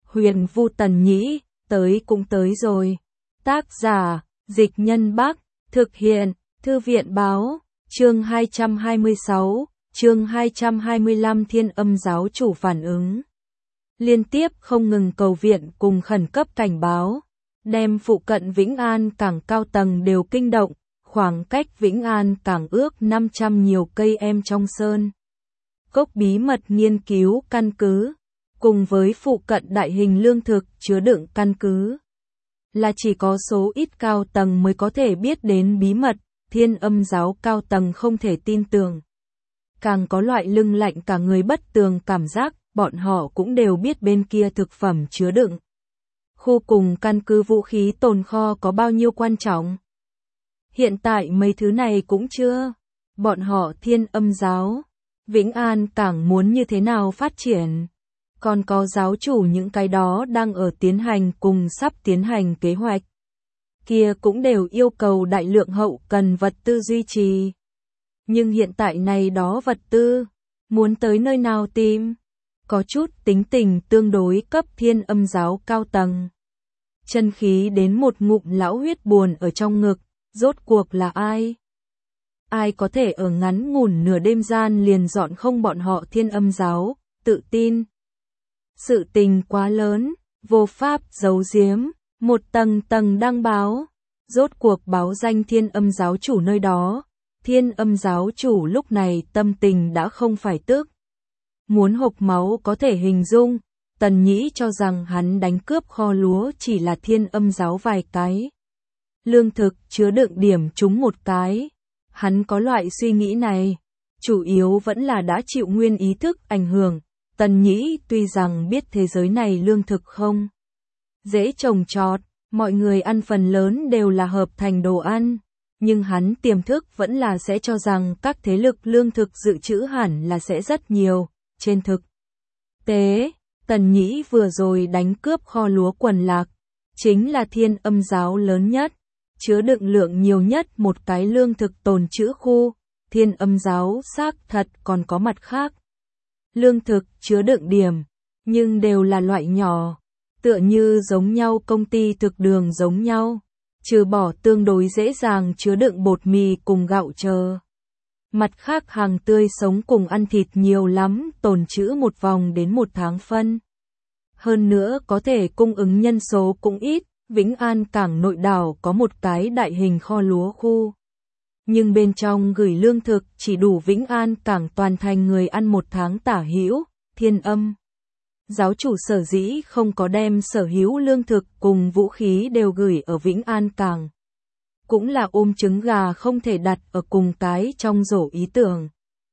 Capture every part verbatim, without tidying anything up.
Huyền Vu Tần Nhĩ, tới cũng tới rồi. Tác giả, Dịch Nhân Bắc, thực hiện, Thư viện Báo, chương hai trăm hai mươi sáu, chương hai trăm hai mươi lăm Thiên Âm giáo chủ phản ứng. Liên tiếp không ngừng cầu viện cùng khẩn cấp cảnh báo, đem phụ cận Vĩnh An cảng cao tầng đều kinh động, khoảng cách Vĩnh An cảng ước năm trăm nhiều cây em trong sơn. Cốc bí mật nghiên cứu căn cứ, cùng với phụ cận đại hình lương thực chứa đựng căn cứ. Là chỉ có số ít cao tầng mới có thể biết đến bí mật, Thiên Âm giáo cao tầng không thể tin tưởng. Càng có loại lưng lạnh cả người bất tường cảm giác, bọn họ cũng đều biết bên kia thực phẩm chứa đựng. Khu cùng căn cứ vũ khí tồn kho có bao nhiêu quan trọng. Hiện tại mấy thứ này cũng chưa. Bọn họ Thiên Âm giáo, Vĩnh An cảng muốn như thế nào phát triển. Còn có giáo chủ những cái đó đang ở tiến hành cùng sắp tiến hành kế hoạch. Kia cũng đều yêu cầu đại lượng hậu cần vật tư duy trì. Nhưng hiện tại này đó vật tư, muốn tới nơi nào tìm? Có chút tính tình tương đối cấp Thiên Âm giáo cao tầng. Chân khí đến một ngụm lão huyết buồn ở trong ngực, rốt cuộc là ai? Ai có thể ở ngắn ngủn nửa đêm gian liền dọn không bọn họ Thiên Âm giáo, tự tin. Sự tình quá lớn, vô pháp giấu giếm, một tầng tầng đăng báo, rốt cuộc báo danh Thiên Âm giáo chủ nơi đó. Thiên Âm giáo chủ lúc này tâm tình đã không phải tức. Muốn hộc máu có thể hình dung, Tần Nhĩ cho rằng hắn đánh cướp kho lúa chỉ là Thiên Âm giáo vài cái. Lương thực chứa đựng điểm trúng một cái. Hắn có loại suy nghĩ này, chủ yếu vẫn là đã chịu nguyên ý thức ảnh hưởng. Tần Nhĩ tuy rằng biết thế giới này lương thực không dễ trồng trọt, mọi người ăn phần lớn đều là hợp thành đồ ăn, nhưng hắn tiềm thức vẫn là sẽ cho rằng các thế lực lương thực dự trữ hẳn là sẽ rất nhiều. Trên thực tế, Tần Nhĩ vừa rồi đánh cướp kho lúa Quần Lạc, chính là Thiên Âm giáo lớn nhất, chứa đựng lượng nhiều nhất một cái lương thực tồn trữ khu. Thiên Âm giáo xác thật còn có mặt khác lương thực chứa đựng điểm, nhưng đều là loại nhỏ, tựa như giống nhau công ty thực đường giống nhau, trừ bỏ tương đối dễ dàng chứa đựng bột mì cùng gạo chờ. Mặt khác hàng tươi sống cùng ăn thịt nhiều lắm, tồn trữ một vòng đến một tháng phân. Hơn nữa có thể cung ứng nhân số cũng ít, Vĩnh An cảng nội đảo có một cái đại hình kho lúa khu. Nhưng bên trong gửi lương thực chỉ đủ Vĩnh An cảng toàn thành người ăn một tháng tả hữu. Thiên Âm giáo chủ sở dĩ không có đem sở hữu lương thực cùng vũ khí đều gửi ở Vĩnh An cảng. Cũng là ôm trứng gà không thể đặt ở cùng cái trong rổ ý tưởng.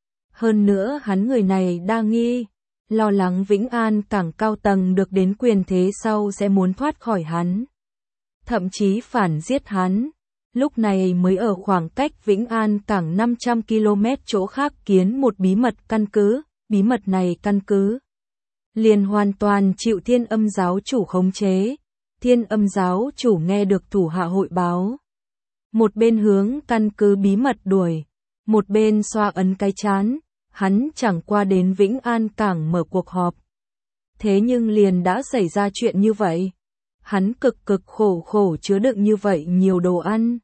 Hơn nữa hắn người này đa nghi, lo lắng Vĩnh An cảng cao tầng được đến quyền thế sau sẽ muốn thoát khỏi hắn. Thậm chí phản giết hắn. Lúc này mới ở khoảng cách Vĩnh An cảng năm trăm ki lô mét chỗ khác kiến một bí mật căn cứ, bí mật này căn cứ liền hoàn toàn chịu Thiên Âm giáo chủ khống chế. Thiên Âm giáo chủ nghe được thủ hạ hội báo, một bên hướng căn cứ bí mật đuổi, một bên xoa ấn cái chán, hắn chẳng qua đến Vĩnh An cảng mở cuộc họp. Thế nhưng liền đã xảy ra chuyện như vậy. Hắn cực cực khổ khổ chứa đựng như vậy nhiều đồ ăn.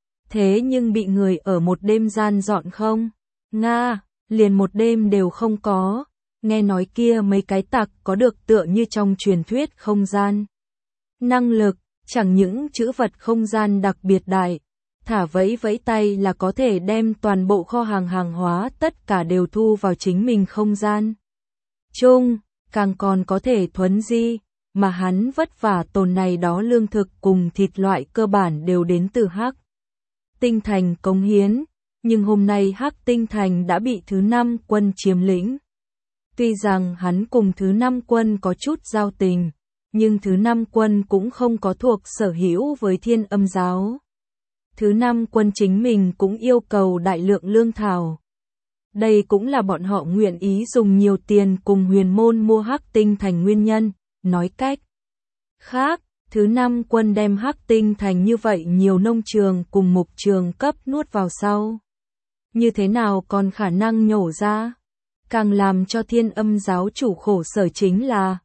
Thế nhưng bị người ở một đêm gian dọn không? Nga, liền một đêm đều không có. Nghe nói kia mấy cái tặc có được tựa như trong truyền thuyết không gian năng lực, chẳng những trữ vật không gian đặc biệt đại, thả vẫy vẫy tay là có thể đem toàn bộ kho hàng hàng hóa tất cả đều thu vào chính mình không gian chung, càng còn có thể thuấn di, mà hắn vất vả tồn này đó lương thực cùng thịt loại cơ bản đều đến từ Hắc Tinh Thành cống hiến, nhưng hôm nay Hắc Tinh Thành đã bị thứ năm quân chiếm lĩnh. Tuy rằng hắn cùng thứ năm quân có chút giao tình, nhưng thứ năm quân cũng không có thuộc sở hữu với Thiên Âm giáo. Thứ năm quân chính mình cũng yêu cầu đại lượng lương thảo. Đây cũng là bọn họ nguyện ý dùng nhiều tiền cùng Huyền Môn mua Hắc Tinh Thành nguyên nhân. Nói cách khác, thứ năm quân đem Hắc Tinh Thành như vậy nhiều nông trường cùng mục trường cấp nuốt vào sau. Như thế nào còn khả năng nhổ ra? Càng làm cho Thiên Âm giáo chủ khổ sở chính là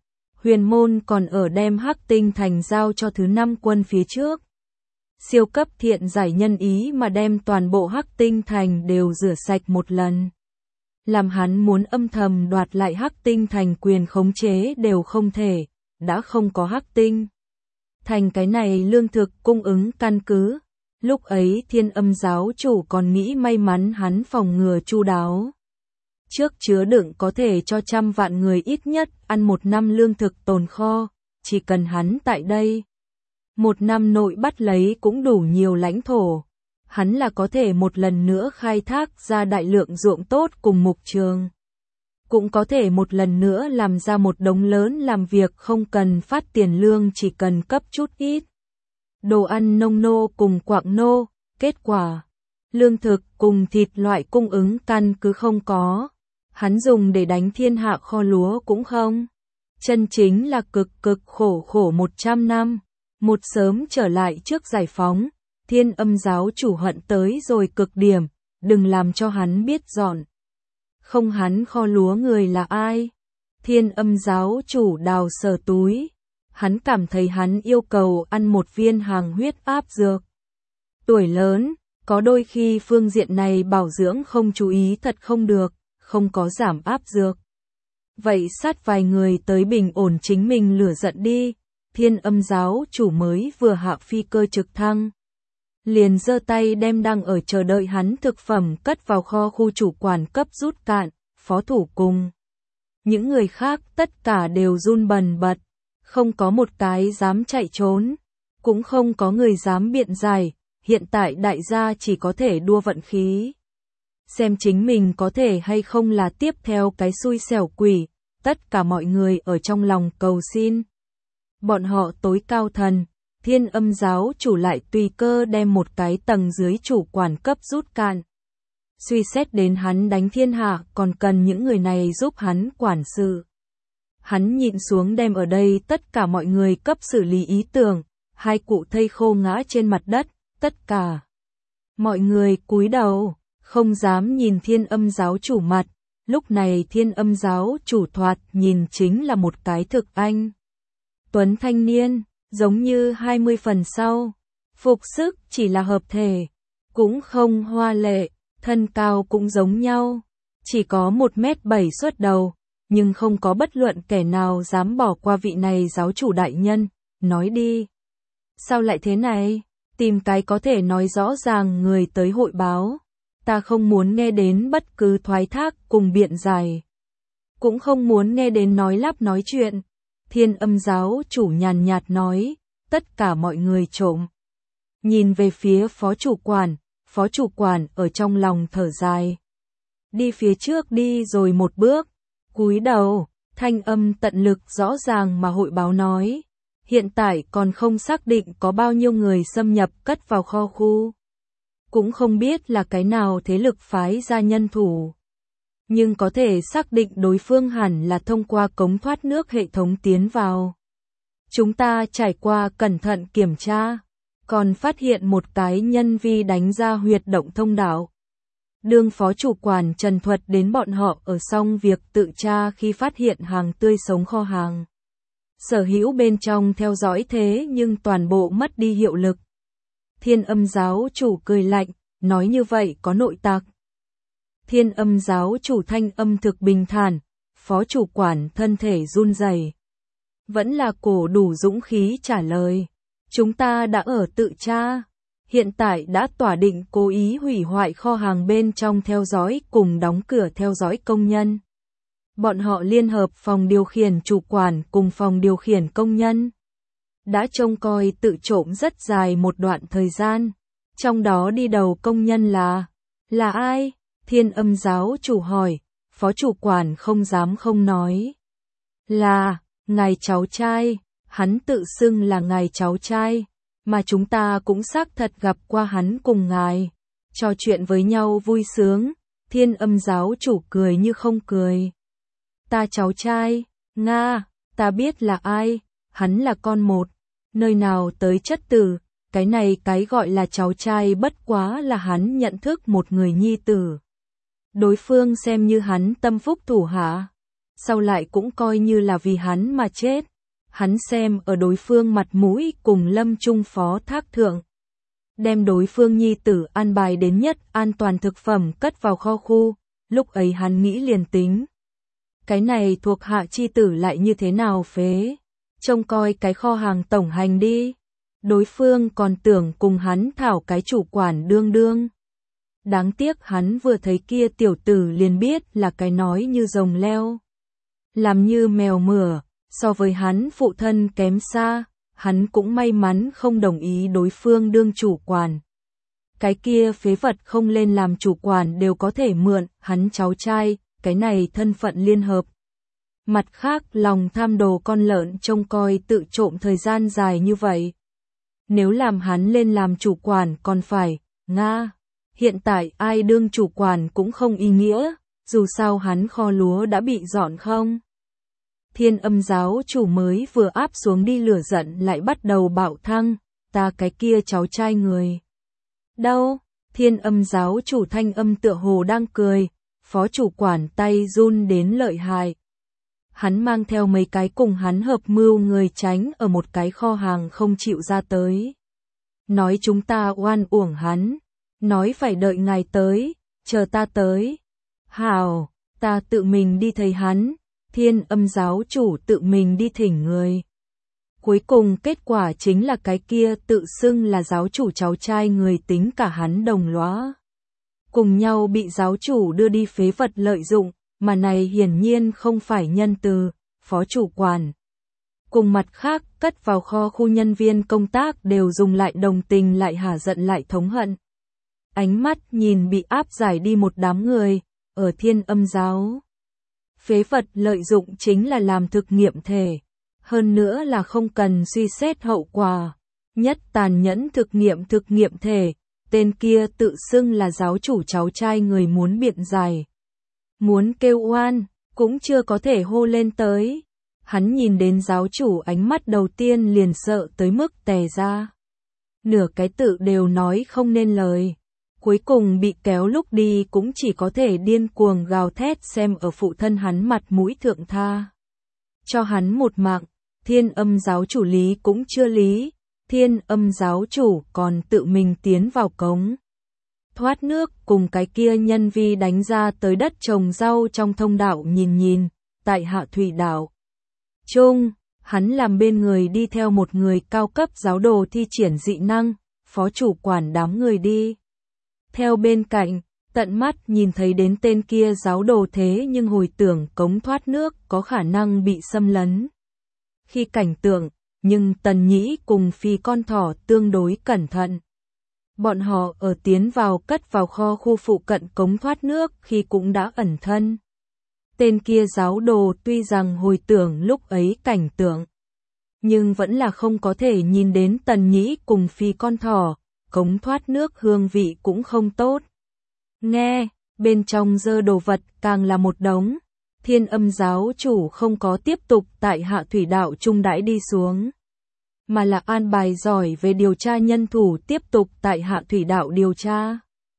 Huyền môn còn ở đem Hắc Tinh Thành giao cho thứ năm quân phía trước. Siêu cấp thiện giải nhân ý mà đem toàn bộ Hắc Tinh Thành đều rửa sạch một lần. Làm hắn muốn âm thầm đoạt lại Hắc Tinh Thành quyền khống chế đều không thể, đã không có Hắc Tinh Thành cái này lương thực cung ứng căn cứ. Lúc ấy Thiên Âm giáo chủ còn nghĩ may mắn hắn phòng ngừa chu đáo. Trước chứa đựng có thể cho trăm vạn người ít nhất ăn một năm lương thực tồn kho, chỉ cần hắn tại đây. Một năm nội bắt lấy cũng đủ nhiều lãnh thổ. Hắn là có thể một lần nữa khai thác ra đại lượng ruộng tốt cùng mục trường. Cũng có thể một lần nữa làm ra một đống lớn làm việc không cần phát tiền lương chỉ cần cấp chút ít. Đồ ăn nông nô cùng quạng nô, kết quả. Lương thực cùng thịt loại cung ứng căn cứ không có. Hắn dùng để đánh thiên hạ kho lúa cũng không. Chân chính là cực cực khổ khổ một trăm năm. Một sớm trở lại trước giải phóng. Thiên Âm giáo chủ hận tới rồi cực điểm. Đừng làm cho hắn biết dọn. Không hắn kho lúa người là ai? Thiên Âm giáo chủ đào sờ túi. Hắn cảm thấy hắn yêu cầu ăn một viên hàng huyết áp dược. Tuổi lớn, có đôi khi phương diện này bảo dưỡng không chú ý thật không được, không có giảm áp dược. Vậy sát vài người tới bình ổn chính mình lửa giận đi. Thiên Âm giáo chủ mới vừa hạ phi cơ trực thăng. Liền giơ tay đem đang ở chờ đợi hắn thực phẩm cất vào kho khu chủ quản cấp rút cạn, phó thủ cùng. Những người khác tất cả đều run bần bật, không có một cái dám chạy trốn, cũng không có người dám biện giải, hiện tại đại gia chỉ có thể đua vận khí. Xem chính mình có thể hay không là tiếp theo cái xui xẻo quỷ, tất cả mọi người ở trong lòng cầu xin. Bọn họ tối cao thần. Thiên Âm giáo chủ lại tùy cơ đem một cái tầng dưới chủ quản cấp rút cạn. Suy xét đến hắn đánh thiên hạ còn cần những người này giúp hắn quản sự. Hắn nhịn xuống đem ở đây tất cả mọi người cấp xử lý ý tưởng, hai cụ thây khô ngã trên mặt đất, tất cả. Mọi người cúi đầu, không dám nhìn Thiên Âm giáo chủ mặt, lúc này Thiên Âm giáo chủ thoạt nhìn chính là một cái thực anh. Tuấn thanh niên. Giống như hai mươi phần sau, phục sức chỉ là hợp thể, cũng không hoa lệ, thân cao cũng giống nhau, chỉ có một mét bảy xuất đầu, nhưng không có bất luận kẻ nào dám bỏ qua vị này giáo chủ đại nhân, nói đi. Sao lại thế này? Tìm cái có thể nói rõ ràng người tới hội báo, ta không muốn nghe đến bất cứ thoái thác cùng biện giải, cũng không muốn nghe đến nói lắp nói chuyện. Thiên Âm giáo chủ nhàn nhạt nói, tất cả mọi người trộm. Nhìn về phía phó chủ quản, phó chủ quản ở trong lòng thở dài. Đi phía trước đi rồi một bước, cúi đầu, thanh âm tận lực rõ ràng mà hội báo nói. Hiện tại còn không xác định có bao nhiêu người xâm nhập cất vào kho khu. Cũng không biết là cái nào thế lực phái ra nhân thủ. Nhưng có thể xác định đối phương hẳn là thông qua cống thoát nước hệ thống tiến vào. Chúng ta trải qua cẩn thận kiểm tra, còn phát hiện một cái nhân vi đánh ra huyệt động thông đạo. Đương phó chủ quản trần thuật đến bọn họ ở xong việc tự tra khi phát hiện hàng tươi sống kho hàng. Sở hữu bên trong theo dõi thế nhưng toàn bộ mất đi hiệu lực. Thiên Âm giáo chủ cười lạnh, nói như vậy có nội tặc. Thiên Âm giáo chủ thanh âm thực bình thản, phó chủ quản thân thể run rẩy, vẫn là cổ đủ dũng khí trả lời. Chúng ta đã ở tự tra, hiện tại đã tỏa định cố ý hủy hoại kho hàng bên trong theo dõi cùng đóng cửa theo dõi công nhân. Bọn họ liên hợp phòng điều khiển chủ quản cùng phòng điều khiển công nhân. Đã trông coi tự trộm rất dài một đoạn thời gian. Trong đó đi đầu công nhân là... Là ai? Thiên Âm giáo chủ hỏi, phó chủ quản không dám không nói. Là, ngài cháu trai, hắn tự xưng là ngài cháu trai, mà chúng ta cũng xác thật gặp qua hắn cùng ngài. Trò chuyện với nhau vui sướng, Thiên Âm giáo chủ cười như không cười. Ta cháu trai, Nga, ta biết là ai, hắn là con một, nơi nào tới chất tử, cái này cái gọi là cháu trai bất quá là hắn nhận thức một người nhi tử. Đối phương xem như hắn tâm phúc thủ hạ, sau lại cũng coi như là vì hắn mà chết. hắn xem ở đối phương mặt mũi cùng Lâm Trung phó thác thượng. Đem đối phương nhi tử an bài đến nhất an toàn thực phẩm cất vào kho khu, lúc ấy hắn nghĩ liền tính. Cái này thuộc hạ chi tử lại như thế nào phế, trông coi cái kho hàng tổng hành đi. Đối phương còn tưởng cùng hắn thảo cái chủ quản đương đương. Đáng tiếc hắn vừa thấy kia tiểu tử liền biết là cái nói như rồng leo. Làm như mèo mửa, so với hắn phụ thân kém xa, hắn cũng may mắn không đồng ý đối phương đương chủ quản. Cái kia phế vật không lên làm chủ quản đều có thể mượn, hắn cháu trai, cái này thân phận liên hợp. Mặt khác lòng tham đồ con lợn trông coi tự trộm thời gian dài như vậy. Nếu làm hắn lên làm chủ quản còn phải, nga, hiện tại ai đương chủ quản cũng không ý nghĩa, dù sao hắn kho lúa đã bị dọn không. Thiên Âm giáo chủ mới vừa áp xuống đi lửa giận lại bắt đầu bạo thăng, ta cái kia cháu trai người. Đâu, Thiên Âm giáo chủ thanh âm tựa hồ đang cười, phó chủ quản tay run đến lợi hại. Hắn mang theo mấy cái cùng hắn hợp mưu người tránh ở một cái kho hàng không chịu ra tới. Nói chúng ta oan uổng hắn, nói phải đợi ngài tới, chờ ta tới. Hảo, ta tự mình đi thấy hắn, Thiên Âm giáo chủ tự mình đi thỉnh người. Cuối cùng kết quả chính là cái kia tự xưng là giáo chủ cháu trai người tính cả hắn đồng lõa. Cùng nhau bị giáo chủ đưa đi phế vật lợi dụng, mà này hiển nhiên không phải nhân từ, phó chủ quản. Cùng mặt khác, cất vào kho khu nhân viên công tác đều dùng lại đồng tình lại hả giận lại thống hận. Ánh mắt nhìn bị áp giải đi một đám người, ở Thiên Âm giáo. Phế vật lợi dụng chính là làm thực nghiệm thể, hơn nữa là không cần suy xét hậu quả. Nhất tàn nhẫn thực nghiệm thực nghiệm thể, tên kia tự xưng là giáo chủ cháu trai người muốn biện giải. Muốn kêu oan, cũng chưa có thể hô lên tới. Hắn nhìn đến giáo chủ ánh mắt đầu tiên liền sợ tới mức tè ra. Nửa cái tự đều nói không nên lời. Cuối cùng bị kéo lúc đi cũng chỉ có thể điên cuồng gào thét xem ở phụ thân hắn mặt mũi thượng tha. Cho hắn một mạng, Thiên Âm giáo chủ lý cũng chưa lý. Thiên Âm giáo chủ còn tự mình tiến vào cống thoát nước cùng cái kia nhân vi đánh ra tới đất trồng rau trong thông đạo nhìn nhìn, tại Hạ Thủy đảo. Trung, hắn làm bên người đi theo một người cao cấp giáo đồ thi triển dị năng, phó chủ quản đám người đi. Theo bên cạnh, tận mắt nhìn thấy đến tên kia giáo đồ thế nhưng hồi tưởng cống thoát nước có khả năng bị xâm lấn. Khi cảnh tượng, nhưng Tần Nhĩ cùng Phi con thỏ tương đối cẩn thận. Bọn họ ở tiến vào cất vào kho khu phụ cận cống thoát nước khi cũng đã ẩn thân. Tên kia giáo đồ tuy rằng hồi tưởng lúc ấy cảnh tượng, nhưng vẫn là không có thể nhìn đến Tần Nhĩ cùng Phi con thỏ, cống thoát nước hương vị cũng không tốt. Nghe, bên trong dơ đồ vật càng là một đống. Thiên Âm giáo chủ không có tiếp tục tại Hạ Thủy đạo trung đãi đi xuống, mà là an bài giỏi về điều tra nhân thủ tiếp tục tại Hạ Thủy đạo điều tra.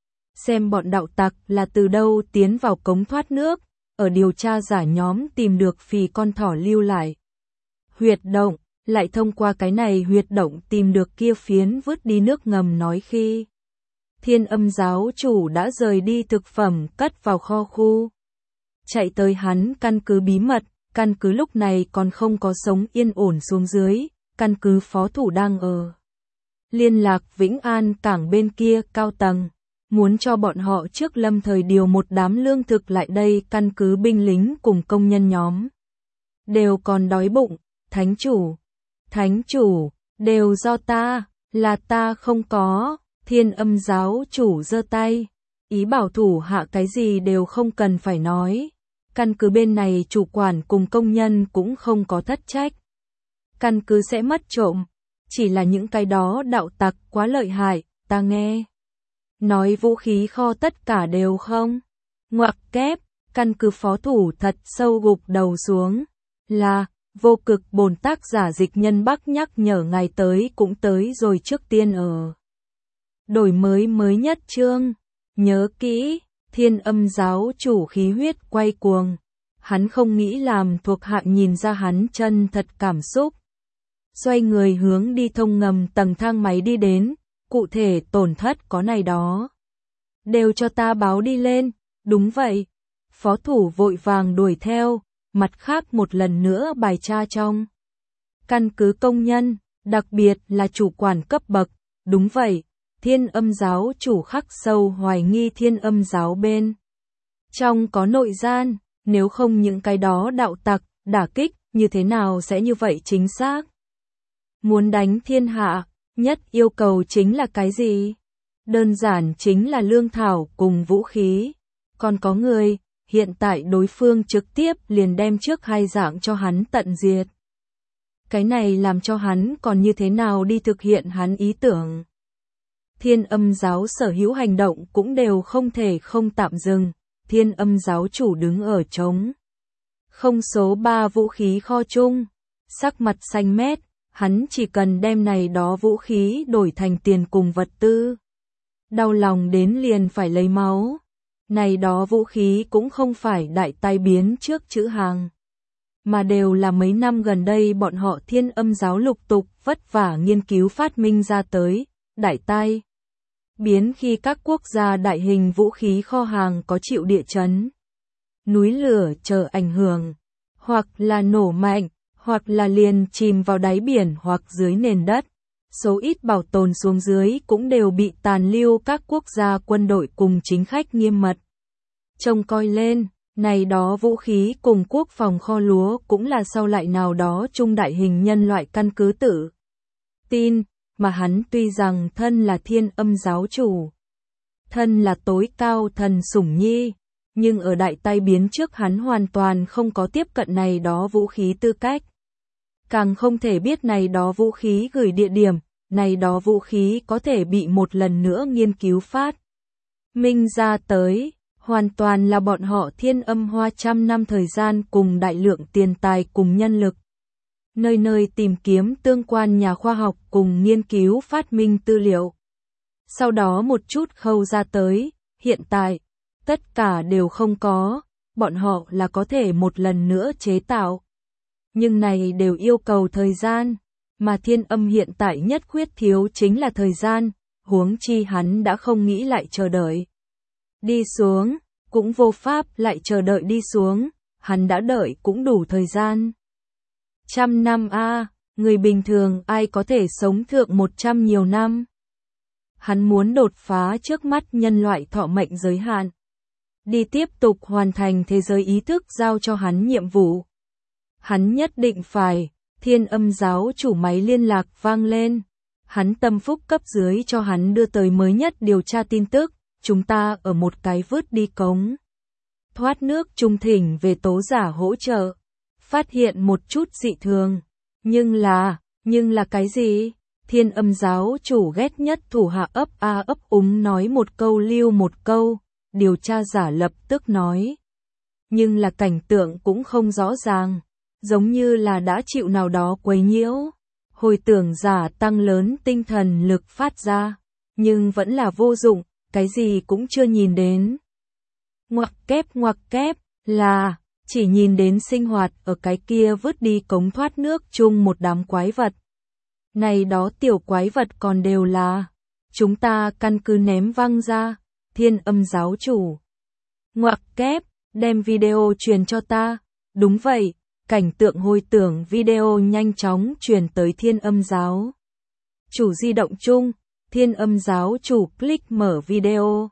Xem bọn đạo tặc là từ đâu tiến vào cống thoát nước, ở điều tra giả nhóm tìm được Phì con thỏ lưu lại huyệt động, lại thông qua cái này huyệt động tìm được kia phiến vứt đi nước ngầm nói khi Thiên Âm giáo chủ đã rời đi thực phẩm cất vào kho khu. Chạy tới hắn căn cứ bí mật, căn cứ lúc này còn không có sống yên ổn xuống dưới, căn cứ phó thủ đang ở liên lạc Vĩnh An cảng bên kia cao tầng, muốn cho bọn họ trước lâm thời điều một đám lương thực lại đây, căn cứ binh lính cùng công nhân nhóm đều còn đói bụng. Thánh chủ, thánh chủ, đều do ta, là ta không có. Thiên Âm giáo chủ giơ tay, ý bảo thủ hạ cái gì đều không cần phải nói. Căn cứ bên này chủ quản cùng công nhân cũng không có thất trách. Căn cứ sẽ mất trộm, chỉ là những cái đó đạo tặc quá lợi hại, ta nghe nói vũ khí kho tất cả đều không. Ngoặc kép, căn cứ phó thủ thật sâu gục đầu xuống. Là, vô cực bổn tác giả Dịch Nhân Bắc nhắc nhở ngài tới cũng tới rồi, trước tiên ở đổi mới mới nhất chương. Nhớ kỹ, Thiên Âm giáo chủ khí huyết quay cuồng. Hắn không nghĩ làm thuộc hạ nhìn ra hắn chân thật cảm xúc, xoay người hướng đi thông ngầm tầng thang máy đi đến, cụ thể tổn thất có này đó. Đều cho ta báo đi lên, đúng vậy. Phó thủ vội vàng đuổi theo, mặt khác một lần nữa bài tra trong. Căn cứ công nhân, đặc biệt là chủ quản cấp bậc, đúng vậy, Thiên Âm giáo chủ khắc sâu hoài nghi Thiên Âm giáo bên. Trong có nội gian, nếu không những cái đó đạo tặc, đả kích, như thế nào sẽ như vậy chính xác? Muốn đánh thiên hạ, nhất yêu cầu chính là cái gì? Đơn giản chính là lương thảo cùng vũ khí. Còn có người, hiện tại đối phương trực tiếp liền đem trước hai dạng cho hắn tận diệt. Cái này làm cho hắn còn như thế nào đi thực hiện hắn ý tưởng. Thiên Âm giáo sở hữu hành động cũng đều không thể không tạm dừng. Thiên Âm giáo chủ đứng ở trống không số ba vũ khí kho chung, sắc mặt xanh mét, hắn chỉ cần đem này đó vũ khí đổi thành tiền cùng vật tư. Đau lòng đến liền phải lấy máu. Này đó vũ khí cũng không phải đại tai biến trước chữ hàng, mà đều là mấy năm gần đây bọn họ Thiên Âm giáo lục tục vất vả nghiên cứu phát minh ra tới, đại tai biến khi các quốc gia đại hình vũ khí kho hàng có chịu địa chấn, núi lửa chờ ảnh hưởng, hoặc là nổ mạnh, hoặc là liền chìm vào đáy biển hoặc dưới nền đất. Số ít bảo tồn xuống dưới cũng đều bị tàn lưu các quốc gia quân đội cùng chính khách nghiêm mật trông coi lên. Này đó vũ khí cùng quốc phòng kho lúa cũng là sau lại nào đó trung đại hình nhân loại căn cứ tự tin, mà hắn tuy rằng thân là Thiên Âm giáo chủ, thân là tối cao thần sủng nhi, nhưng ở đại tai biến trước hắn hoàn toàn không có tiếp cận này đó vũ khí tư cách. Càng không thể biết này đó vũ khí gửi địa điểm, này đó vũ khí có thể bị một lần nữa nghiên cứu phát minh ra tới. Hoàn toàn là bọn họ Thiên Âm hoa trăm năm thời gian cùng đại lượng tiền tài cùng nhân lực. Nơi nơi tìm kiếm tương quan nhà khoa học cùng nghiên cứu phát minh tư liệu. Sau đó một chút khâu ra tới, hiện tại, tất cả đều không có, bọn họ là có thể một lần nữa chế tạo. Nhưng này đều yêu cầu thời gian, mà Thiên Âm hiện tại nhất khuyết thiếu chính là thời gian, huống chi hắn đã không nghĩ lại chờ đợi. Đi xuống, cũng vô pháp lại chờ đợi đi xuống, hắn đã đợi cũng đủ thời gian. Trăm năm a, à, người bình thường ai có thể sống thượng một trăm nhiều năm. Hắn muốn đột phá trước mắt nhân loại thọ mệnh giới hạn. Đi tiếp tục hoàn thành thế giới ý thức giao cho hắn nhiệm vụ. Hắn nhất định phải, Thiên Âm giáo chủ máy liên lạc vang lên. Hắn tâm phúc cấp dưới cho hắn đưa tới mới nhất điều tra tin tức. Chúng ta ở một cái vứt đi cống thoát nước trung thỉnh về tố giả hỗ trợ, phát hiện một chút dị thường, nhưng là, nhưng là cái gì? Thiên Âm giáo chủ ghét nhất thủ hạ ấp a ấp úng nói một câu lưu một câu, điều tra giả lập tức nói. Nhưng là cảnh tượng cũng không rõ ràng, giống như là đã chịu nào đó quấy nhiễu, hồi tưởng giả tăng lớn tinh thần lực phát ra, nhưng vẫn là vô dụng. Cái gì cũng chưa nhìn đến. Ngoặc kép ngoặc kép, là, chỉ nhìn đến sinh hoạt ở cái kia vứt đi cống thoát nước chung một đám quái vật. Này đó tiểu quái vật còn đều là, chúng ta căn cứ ném văng ra, Thiên Âm giáo chủ. Ngoặc kép, đem video truyền cho ta, đúng vậy, cảnh tượng hồi tưởng video nhanh chóng truyền tới Thiên Âm giáo chủ di động chung. Thiên Âm giáo chủ click mở video.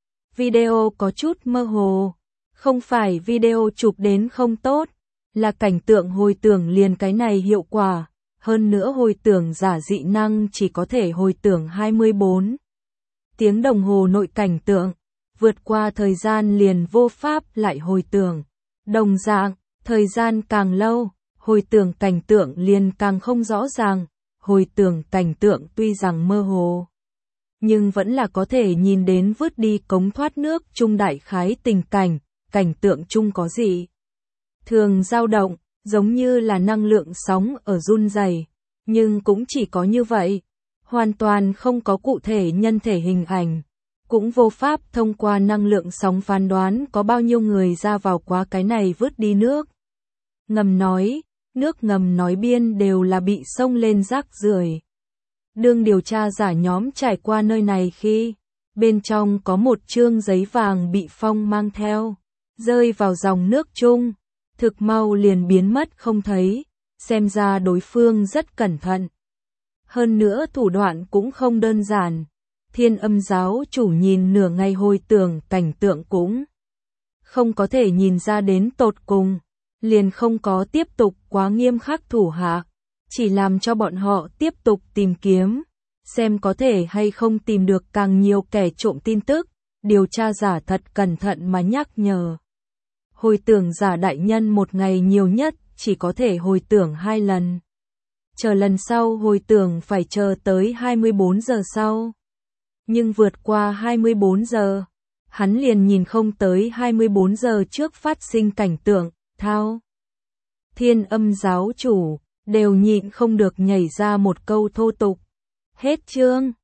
Video có chút mơ hồ, không phải video chụp đến không tốt, là cảnh tượng hồi tưởng liền cái này hiệu quả, hơn nữa hồi tưởng giả dị năng chỉ có thể hồi tưởng hai mươi bốn tiếng đồng hồ nội cảnh tượng, vượt qua thời gian liền vô pháp lại hồi tưởng. Đồng dạng, thời gian càng lâu, hồi tưởng cảnh tượng liền càng không rõ ràng, hồi tưởng cảnh tượng tuy rằng mơ hồ, nhưng vẫn là có thể nhìn đến vứt đi cống thoát nước chung đại khái tình cảnh, cảnh tượng chung có gì. Thường dao động, giống như là năng lượng sóng ở run rẩy, nhưng cũng chỉ có như vậy, hoàn toàn không có cụ thể nhân thể hình ảnh, cũng vô pháp thông qua năng lượng sóng phán đoán có bao nhiêu người ra vào quá cái này vứt đi nước. Ngầm nói, nước ngầm nói biên đều là bị xông lên rác rưởi. Đương điều tra giả nhóm trải qua nơi này khi bên trong có một chương giấy vàng bị phong mang theo, rơi vào dòng nước chung, thực mau liền biến mất không thấy, xem ra đối phương rất cẩn thận. Hơn nữa thủ đoạn cũng không đơn giản, Thiên Âm giáo chủ nhìn nửa ngày hồi tưởng cảnh tượng cũng không có thể nhìn ra đến tột cùng, liền không có tiếp tục quá nghiêm khắc thủ hạ, chỉ làm cho bọn họ tiếp tục tìm kiếm, xem có thể hay không tìm được càng nhiều kẻ trộm tin tức, điều tra giả thật cẩn thận mà nhắc nhở. Hồi tưởng giả đại nhân một ngày nhiều nhất chỉ có thể hồi tưởng hai lần. Chờ lần sau hồi tưởng phải chờ tới hai mươi bốn giờ sau. Nhưng vượt qua hai mươi bốn giờ, hắn liền nhìn không tới hai mươi bốn giờ trước phát sinh cảnh tượng, thao. Thiên Âm giáo chủ, đều nhịn không được nhảy ra một câu thô tục. Hết chương.